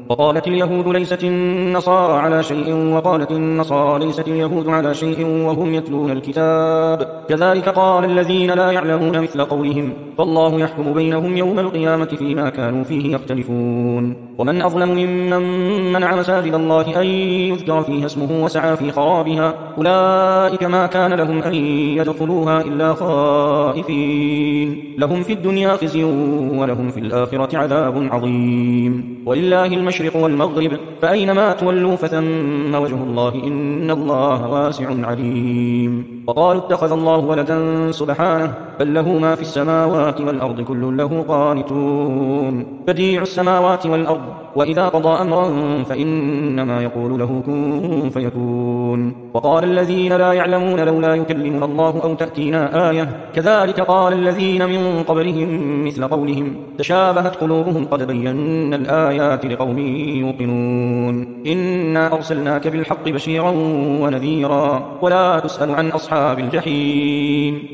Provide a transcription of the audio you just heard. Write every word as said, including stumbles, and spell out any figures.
وقالت اليهود ليست النصارى على شيء وقالت النصارى ليست اليهود على شيء وهم يتلون الكتاب كذلك قال الذين لا يعلمون مثل قولهم فالله يحكم بينهم يوم القيامة فيما كانوا فيه يختلفون ومن أظلم ممن منع مساجد الله أن يذكر فيها اسمه وسعى في خرابها أولئك ما كان لهم أن يدخلوها إلا خائفين لهم في الدنيا خزي ولهم في الآخرة عذاب عظيم ولله المشرق والمغرب فأينما تولوا فثم وجه الله إن الله واسع عليم وقالوا اتخذ الله ولدا سبحانه بل له ما في السماوات والأرض كل له قانتون بديع السماوات والأرض وإذا قضى أمرا فإنما يقول له كن فيكون وقال الذين لا يعلمون لولا يكلمنا الله أو تأتينا آية كذلك قال الذين من قبلهم مثل قولهم تشابهت قلوبهم قد بينا الآيات لقوم يوقنون إنا أرسلناك بالحق بشيرا ونذيرا ولا تسأل عن أصحاب الجحيم